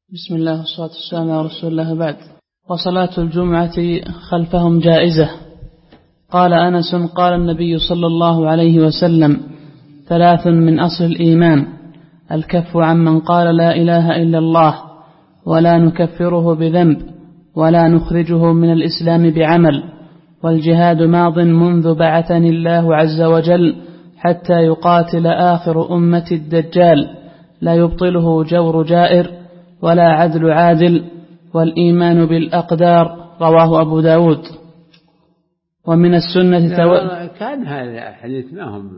بسم الله والصلاة والسلام على رسول الله بعد. وصلاة الجمعة خلفهم جائزة. قال أنس قال النبي صلى الله عليه وسلم: 3 من أصل الإيمان: الكف عمن قال لا إله إلا الله، ولا نكفره بذنب، ولا نخرجه من الإسلام بعمل، والجهاد ماض منذ بعثني الله عز وجل حتى يقاتل آخر أمة الدجال، لا يبطله جور جائر ولا عدل عادل، والإيمان بالأقدار. رواه أبو داود. ومن السنة كان هذا الحديث ما هم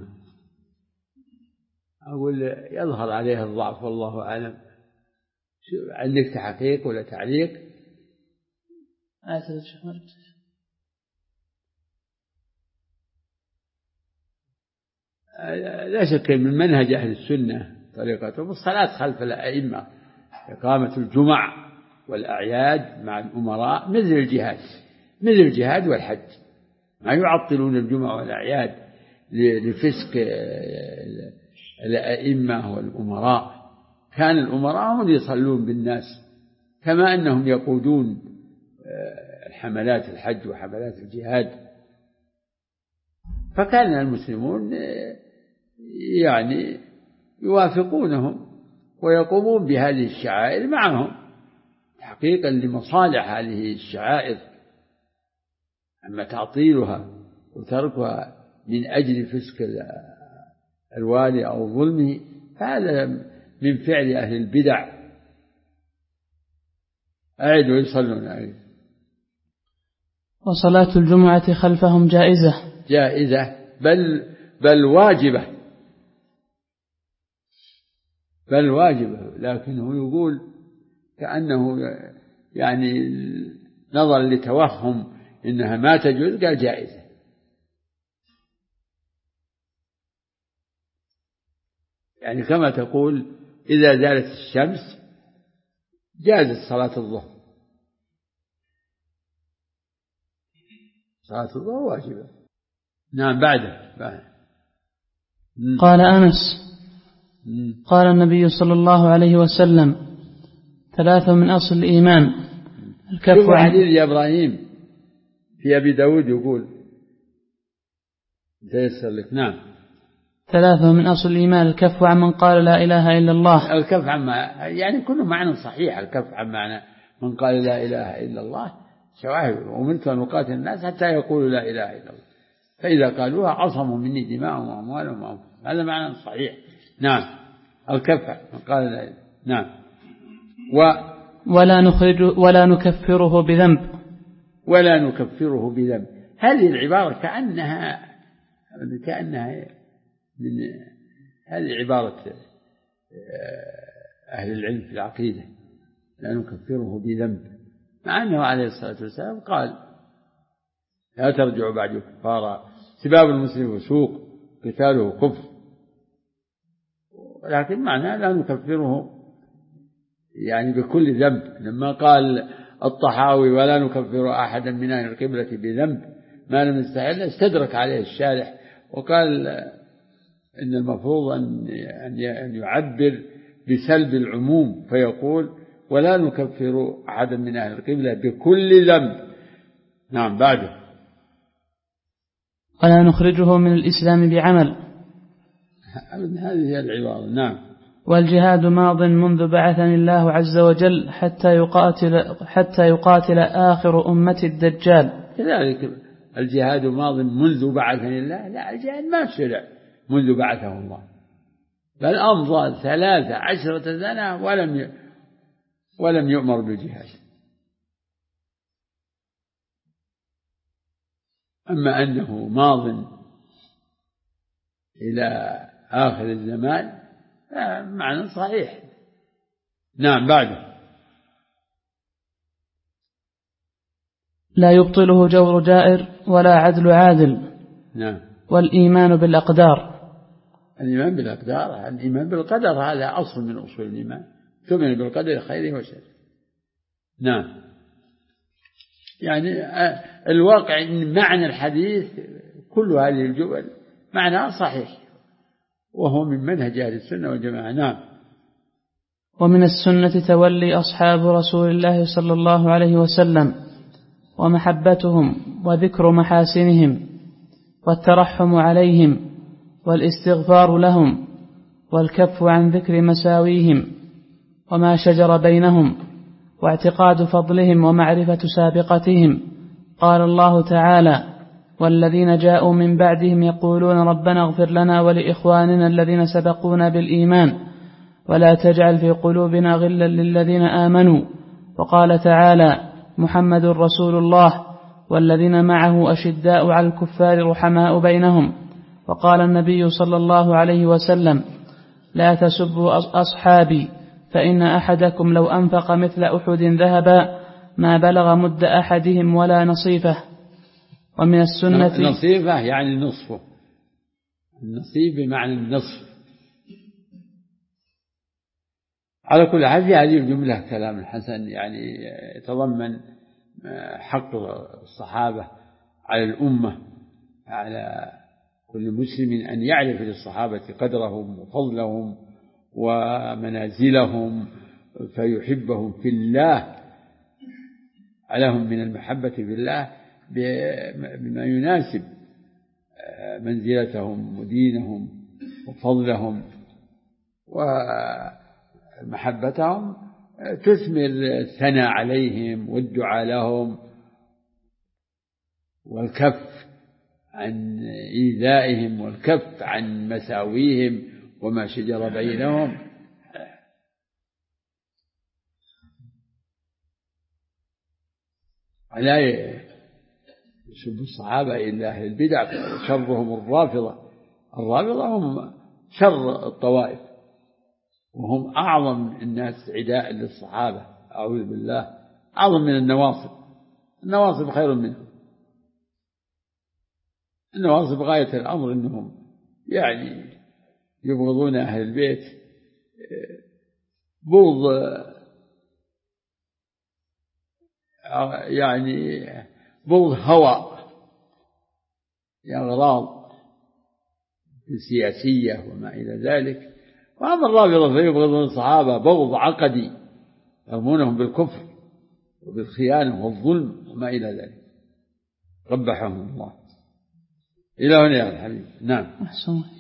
أقول يظهر عليه الضعف والله أعلم. عندك تحقيق ولا تعليق؟ لا شك من منهج أهل السنة طريقتهم الصلاة خلف الأئمة، إقامة الجمع والأعياد مع الأمراء، مثل الجهاد والحج. ما يعطلون الجمع والأعياد لفسق الأئمة والأمراء. كان الأمراء هم يصلون بالناس، كما أنهم يقودون حملات الحج وحملات الجهاد. فكان المسلمون يعني يوافقونهم ويقومون بهذه الشعائر معهم تحقيقا لمصالح هذه الشعائر. أما تعطيلها وتركها من أجل فسق الوالي أو ظلمه فهذا من فعل أهل البدع. أعد ويصلون عليه. وصلاة الجمعة خلفهم جائزة بل واجبة، لكنه يقول كأنه يعني نظر لتوهم إنها ما تجوز قال جائزة. يعني كما تقول إذا زالت الشمس جازت صلاة الظهر. صلاة الظهر واجبة. نعم. بعده. قال أنس قال النبي صلى الله عليه وسلم: 3 من أصل الإيمان: الكف عن حديث إبراهيم في أبي داود يقول تيسر لك. نعم. 3 من أصل الإيمان: الكف عن من قال لا إله إلا الله. الكف عن يعني كل معنى صحيح. الكف عن معنى من قال لا إله إلا الله شواهد: ومنت أن أقاتل الناس حتى يقولوا لا إله إلا الله، فإذا قالوها عصموا مني دماءهم وأموالهم وأنفسهم. هذا معنى صحيح. نعم. الكف من قال لا إله. نعم. ولا نكفره بذنب. هذه العبارة كأنها من هذه عبارة أهل العلم في العقيدة: لا نكفره بذنب، مع أنه عليه الصلاة والسلام قال: لا ترجعوا بعد كفارا، سباب المسلم فسوق، قتاله كفر. لكن معناه لا نكفره يعني بكل ذنب. لما قال الطحاوي: ولا نكفر أحدا من أهل القبلة بذنب ما لم يستحل، استدرك عليه الشارح وقال إن المفروض أن يعبر بسلب العموم، فيقول: ولا نكفر أحدا من أهل القبلة بكل ذنب. نعم. بعده. ولا نخرجه من الإسلام بعمل. هذه هي العبارة. نعم. والجهاد ماض منذ بعثني الله عز وجل حتى يقاتل آخر أمة الدجال. كذلك الجهاد ماض منذ بعثني الله. لا، الجهاد ما شرع منذ بعثه الله، بل أمضى 13 سنة ولم يؤمر بالجهاد. أما أنه ماض إلى آخر الزمان معنى صحيح. نعم. بعده. لا يبطله جور جائر ولا عدل عادل. نعم. والإيمان بالأقدار. الإيمان بالقدر هذا أصل من أصول الإيمان. تؤمن بالقدر خيره وشره. نعم. يعني الواقع إن معنى الحديث كل هذه الجمل معناها صحيح، وهو من منهج أهل السنة والجماعة. نعم. ومن السنة تولي أصحاب رسول الله صلى الله عليه وسلم ومحبتهم وذكر محاسنهم والترحم عليهم والاستغفار لهم والكف عن ذكر مساويهم وما شجر بينهم واعتقاد فضلهم ومعرفة سابقتهم. قال الله تعالى: والذين جاءوا من بعدهم يقولون ربنا اغفر لنا ولإخواننا الذين سبقونا بالإيمان ولا تجعل في قلوبنا غلا للذين آمنوا. وقال تعالى: محمد رسول الله والذين معه أشداء على الكفار رحماء بينهم. وقال النبي صلى الله عليه وسلم: لا تسبوا أصحابي فإن أحدكم لو أنفق مثل أحد ذهبا ما بلغ مد أحدهم ولا نصيفه. ومن السنة نصيفه يعني نصفه، النصيب بمعنى النصف. على كل حال في هذه الجملة كلام حسن، يعني يتضمن حق الصحابة على الأمة، على كل مسلم أن يعرف للصحابة قدرهم وفضلهم ومنازلهم فيحبهم في الله، عليهم من المحبة في الله بما يناسب منزلتهم ودينهم وفضلهم، ومحبتهم تثمر الثناء عليهم والدعاء لهم والكف عن إيذائهم والكف عن مساويهم وما شجر بينهم. لا يسب الصحابة إلا أهل البدع، شرهم الرافضة. الرافضة هم شر الطوائف وهم أعظم الناس عداء للصحابة، أعوذ بالله، أعظم من النواصب. النواصب خير منهم. النواصب غاية الأمر أنهم يعني يبغضون أهل البيت بغض يعني بغض هوى، أغراض سياسية وما إلى ذلك. وأما الرافضة فيبغضون الصحابة بغض عقدي، يرمونهم بالكفر وبالخيانة والظلم وما إلى ذلك. قبحهم الله. إلى هنا يا الحبيب. نعم. أحسن.